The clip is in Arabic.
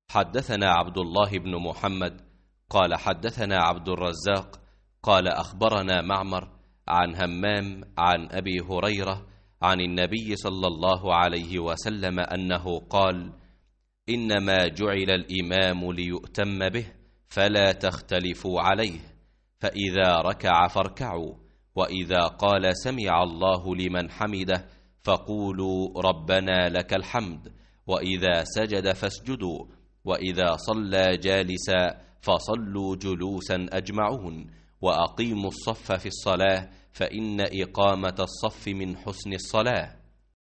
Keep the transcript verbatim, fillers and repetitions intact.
حدثنا عبد الله بن محمد قال حدثنا عبد الرزاق قال أخبرنا معمر عن همام عن أبي هريرة عن النبي صلى الله عليه وسلم أنه قال: إنما جعل الإمام ليؤتم به فلا تختلفوا عليه، فإذا ركع فاركعوا، وإذا قال سمع الله لمن حمده فقولوا ربنا لك الحمد، وإذا سجد فاسجدوا، وإذا صلى جالسا فصلوا جلوسا أجمعون، وأقيموا الصف في الصلاة فإن إقامة الصف من حسن الصلاة.